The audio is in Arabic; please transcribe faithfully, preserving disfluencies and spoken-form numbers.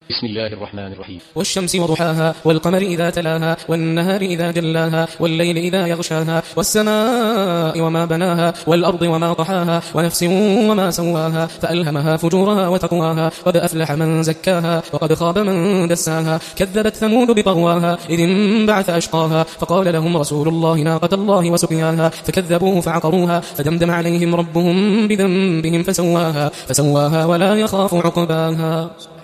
بسم الله الرحمن الرحيم. والشمس وضحاها والقمر إذا تلاها والنهار إذا جلاها والليل إذا يغشاها والسماء وما بناها والأرض وما طحاها ونفس وما سواها فألهمها فجورها وتقواها قد أفلح من زكاها وقد خاب من دساها كذبت ثمود بطغواها إذ انبعث أشقاها فقال لهم رسول الله ناقة الله وسقياها فكذبوه فعقروها فدمدم عليهم ربهم بذنبهم فسواها فسواها ولا يخاف عقباها.